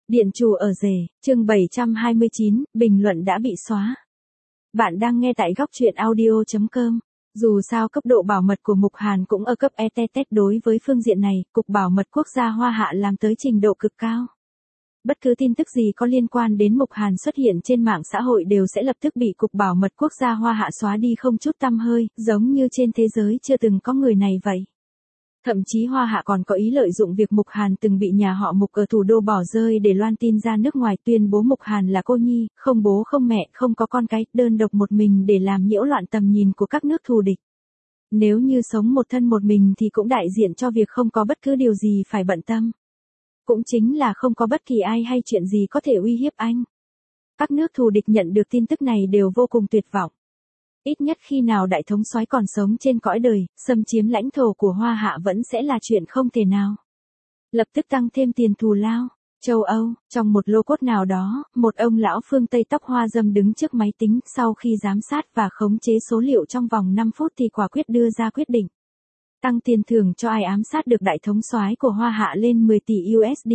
Điện chủ ở rể, chương 729, bình luận đã bị xóa. Bạn đang nghe tại góc truyện audio.com. Dù sao cấp độ bảo mật của Mục Hàn cũng ở cấp ETT, đối với phương diện này, Cục Bảo mật Quốc gia Hoa Hạ làm tới trình độ cực cao. Bất cứ tin tức gì có liên quan đến Mục Hàn xuất hiện trên mạng xã hội đều sẽ lập tức bị Cục Bảo mật Quốc gia Hoa Hạ xóa đi không chút tăm hơi, giống như trên thế giới chưa từng có người này vậy. Thậm chí Hoa Hạ còn có ý lợi dụng việc Mục Hàn từng bị nhà họ Mục ở thủ đô bỏ rơi để loan tin ra nước ngoài, tuyên bố Mục Hàn là cô nhi, không bố không mẹ, không có con cái, đơn độc một mình để làm nhiễu loạn tầm nhìn của các nước thù địch. Nếu như sống một thân một mình thì cũng đại diện cho việc không có bất cứ điều gì phải bận tâm. Cũng chính là không có bất kỳ ai hay chuyện gì có thể uy hiếp anh. Các nước thù địch nhận được tin tức này đều vô cùng tuyệt vọng. Ít nhất khi nào đại thống soái còn sống trên cõi đời, xâm chiếm lãnh thổ của Hoa Hạ vẫn sẽ là chuyện không thể nào. Lập tức tăng thêm tiền thù lao. Châu Âu, trong một lô cốt nào đó, một ông lão phương Tây tóc hoa râm đứng trước máy tính, sau khi giám sát và khống chế số liệu trong vòng 5 phút thì quả quyết đưa ra quyết định. Tăng tiền thưởng cho ai ám sát được đại thống soái của Hoa Hạ lên 10 tỷ USD.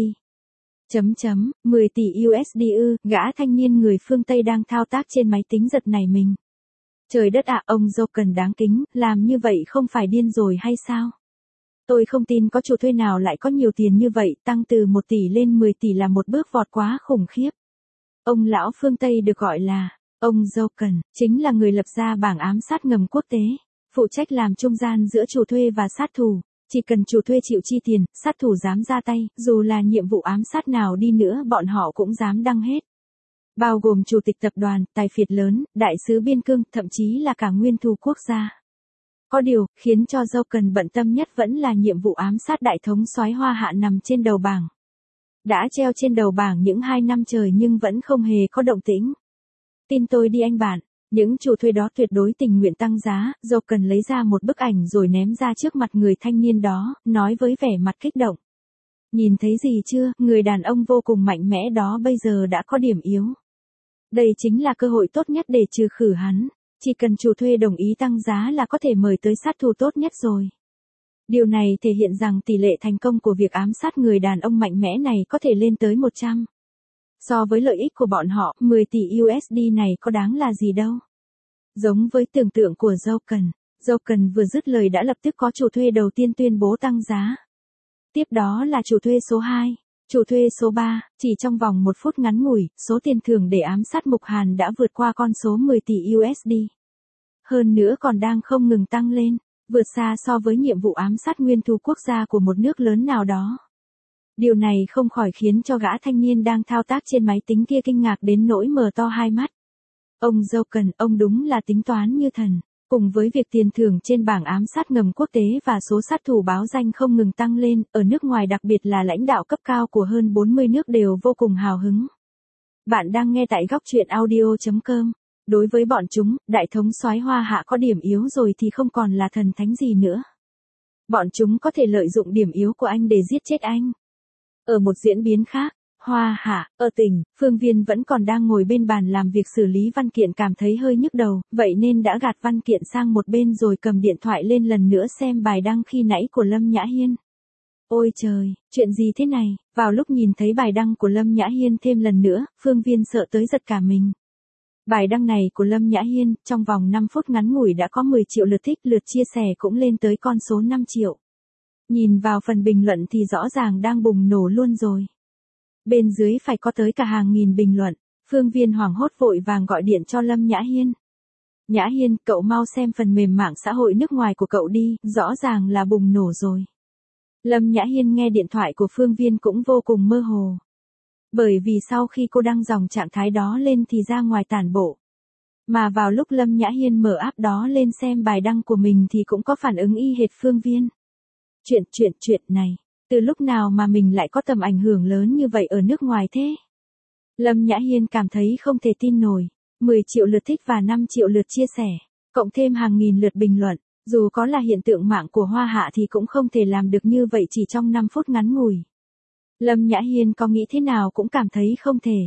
10 tỷ USD ư, gã thanh niên người phương Tây đang thao tác trên máy tính giật nảy mình. Trời đất ạ, ông Joken đáng kính, làm như vậy không phải điên rồi hay sao? Tôi không tin có chủ thuê nào lại có nhiều tiền như vậy, tăng từ 1 tỷ lên 10 tỷ là một bước vọt quá khủng khiếp. Ông lão phương Tây được gọi là, ông Joken, chính là người lập ra bảng ám sát ngầm quốc tế, phụ trách làm trung gian giữa chủ thuê và sát thủ. Chỉ cần chủ thuê chịu chi tiền, sát thủ dám ra tay, dù là nhiệm vụ ám sát nào đi nữa bọn họ cũng dám đăng hết. Bao gồm chủ tịch tập đoàn, tài phiệt lớn, đại sứ biên cương, thậm chí là cả nguyên thủ quốc gia. Có điều, khiến cho Joken bận tâm nhất vẫn là nhiệm vụ ám sát đại thống soái Hoa Hạ nằm trên đầu bảng. Đã treo trên đầu bảng những 2 năm trời nhưng vẫn không hề có động tĩnh. Tin tôi đi anh bạn, những chủ thuê đó tuyệt đối tình nguyện tăng giá. Joken lấy ra một bức ảnh rồi ném ra trước mặt người thanh niên đó, nói với vẻ mặt kích động. Nhìn thấy gì chưa, người đàn ông vô cùng mạnh mẽ đó bây giờ đã có điểm yếu. Đây chính là cơ hội tốt nhất để trừ khử hắn. Chỉ cần chủ thuê đồng ý tăng giá là có thể mời tới sát thủ tốt nhất rồi. Điều này thể hiện rằng tỷ lệ thành công của việc ám sát người đàn ông mạnh mẽ này có thể lên tới 100. So với lợi ích của bọn họ, 10 tỷ USD này có đáng là gì đâu. Giống với tưởng tượng của Joken vừa dứt lời đã lập tức có chủ thuê đầu tiên tuyên bố tăng giá. Tiếp đó là chủ thuê số 2. Chủ thuê số 3, chỉ trong vòng 1 phút ngắn ngủi, số tiền thưởng để ám sát Mục Hàn đã vượt qua con số 10 tỷ USD. Hơn nữa còn đang không ngừng tăng lên, vượt xa so với nhiệm vụ ám sát nguyên thủ quốc gia của một nước lớn nào đó. Điều này không khỏi khiến cho gã thanh niên đang thao tác trên máy tính kia kinh ngạc đến nỗi mở to hai mắt. Ông Joken, ông đúng là tính toán như thần. Cùng với việc tiền thưởng trên bảng ám sát ngầm quốc tế và số sát thủ báo danh không ngừng tăng lên, ở nước ngoài đặc biệt là lãnh đạo cấp cao của hơn 40 nước đều vô cùng hào hứng. Bạn đang nghe tại góc truyện audio.com. Đối với bọn chúng, đại thống soái Hoa Hạ có điểm yếu rồi thì không còn là thần thánh gì nữa. Bọn chúng có thể lợi dụng điểm yếu của anh để giết chết anh. Ở một diễn biến khác, Hoa Hạ, ở tỉnh, Phương Viên vẫn còn đang ngồi bên bàn làm việc xử lý văn kiện, cảm thấy hơi nhức đầu, vậy nên đã gạt văn kiện sang một bên rồi cầm điện thoại lên lần nữa xem bài đăng khi nãy của Lâm Nhã Hiên. Ôi trời, chuyện gì thế này? Vào lúc nhìn thấy bài đăng của Lâm Nhã Hiên thêm lần nữa, Phương Viên sợ tới giật cả mình. Bài đăng này của Lâm Nhã Hiên, trong vòng 5 phút ngắn ngủi đã có 10 triệu lượt thích, lượt chia sẻ cũng lên tới con số 5 triệu. Nhìn vào phần bình luận thì rõ ràng đang bùng nổ luôn rồi. Bên dưới phải có tới cả hàng nghìn bình luận. Phương Viên hoảng hốt vội vàng gọi điện cho Lâm Nhã Hiên. Nhã Hiên, cậu mau xem phần mềm mạng xã hội nước ngoài của cậu đi, rõ ràng là bùng nổ rồi. Lâm Nhã Hiên nghe điện thoại của Phương Viên cũng vô cùng mơ hồ. Bởi vì sau khi cô đăng dòng trạng thái đó lên thì ra ngoài tản bộ. Mà vào lúc Lâm Nhã Hiên mở app đó lên xem bài đăng của mình thì cũng có phản ứng y hệt Phương Viên. Chuyện này. Từ lúc nào mà mình lại có tầm ảnh hưởng lớn như vậy ở nước ngoài thế? Lâm Nhã Hiên cảm thấy không thể tin nổi. 10 triệu lượt thích và 5 triệu lượt chia sẻ, cộng thêm hàng nghìn lượt bình luận. Dù có là hiện tượng mạng của Hoa Hạ thì cũng không thể làm được như vậy chỉ trong 5 phút ngắn ngủi. Lâm Nhã Hiên có nghĩ thế nào cũng cảm thấy không thể.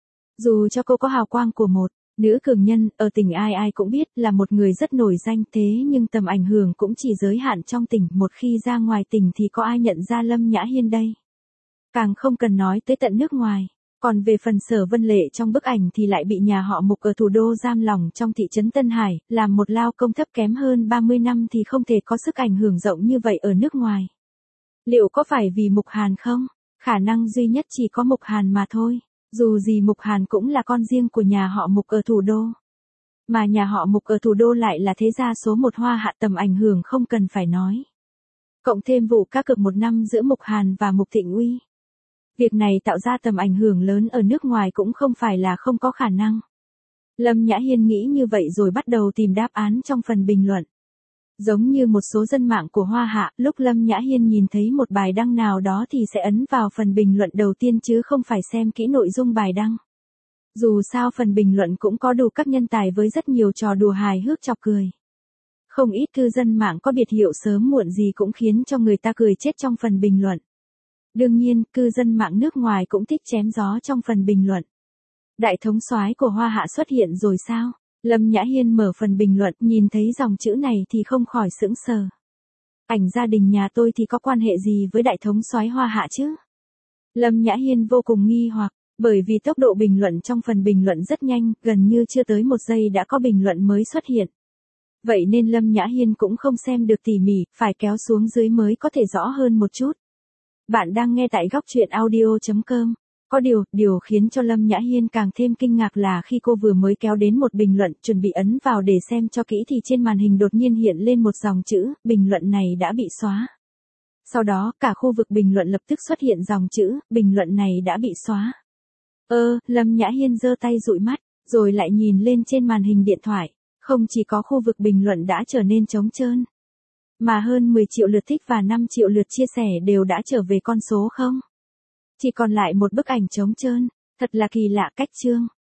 Dù cho cô có hào quang của một nữ cường nhân, ở tỉnh ai ai cũng biết là một người rất nổi danh, thế nhưng tầm ảnh hưởng cũng chỉ giới hạn trong tỉnh, một khi ra ngoài tỉnh thì có ai nhận ra Lâm Nhã Hiên đây. Càng không cần nói tới tận nước ngoài. Còn về phần Sở Vân Lệ trong bức ảnh thì lại bị nhà họ Mục ở thủ đô giam lỏng trong thị trấn Tân Hải, làm một lao công thấp kém hơn 30 năm thì không thể có sức ảnh hưởng rộng như vậy ở nước ngoài. Liệu có phải vì Mục Hàn không? Khả năng duy nhất chỉ có Mục Hàn mà thôi. Dù gì Mục Hàn cũng là con riêng của nhà họ Mục ở thủ đô. Mà nhà họ Mục ở thủ đô lại là thế gia số một Hoa Hạ, tầm ảnh hưởng không cần phải nói. Cộng thêm vụ cá cược một năm giữa Mục Hàn và Mục Thịnh Uy. Việc này tạo ra tầm ảnh hưởng lớn ở nước ngoài cũng không phải là không có khả năng. Lâm Nhã Hiên nghĩ như vậy rồi bắt đầu tìm đáp án trong phần bình luận. Giống như một số dân mạng của Hoa Hạ, lúc Lâm Nhã Hiên nhìn thấy một bài đăng nào đó thì sẽ ấn vào phần bình luận đầu tiên chứ không phải xem kỹ nội dung bài đăng. Dù sao phần bình luận cũng có đủ các nhân tài với rất nhiều trò đùa hài hước chọc cười. Không ít cư dân mạng có biệt hiệu sớm muộn gì cũng khiến cho người ta cười chết trong phần bình luận. Đương nhiên, cư dân mạng nước ngoài cũng thích chém gió trong phần bình luận. Đại thống soái của Hoa Hạ xuất hiện rồi sao? Lâm Nhã Hiên mở phần bình luận, nhìn thấy dòng chữ này thì không khỏi sững sờ. Ảnh gia đình nhà tôi thì có quan hệ gì với đại thống soái Hoa Hạ chứ? Lâm Nhã Hiên vô cùng nghi hoặc, bởi vì tốc độ bình luận trong phần bình luận rất nhanh, gần như chưa tới một giây đã có bình luận mới xuất hiện. Vậy nên Lâm Nhã Hiên cũng không xem được tỉ mỉ, phải kéo xuống dưới mới có thể rõ hơn một chút. Bạn đang nghe tại góc truyện audio.com. Có điều khiến cho Lâm Nhã Hiên càng thêm kinh ngạc là khi cô vừa mới kéo đến một bình luận chuẩn bị ấn vào để xem cho kỹ thì trên màn hình đột nhiên hiện lên một dòng chữ, bình luận này đã bị xóa. Sau đó, cả khu vực bình luận lập tức xuất hiện dòng chữ, bình luận này đã bị xóa. Lâm Nhã Hiên giơ tay dụi mắt, rồi lại nhìn lên trên màn hình điện thoại. Không chỉ có khu vực bình luận đã trở nên trống trơn, mà hơn 10 triệu lượt thích và 5 triệu lượt chia sẻ đều đã trở về con số không. Chỉ còn lại một bức ảnh trống trơn, thật là kỳ lạ cách chương.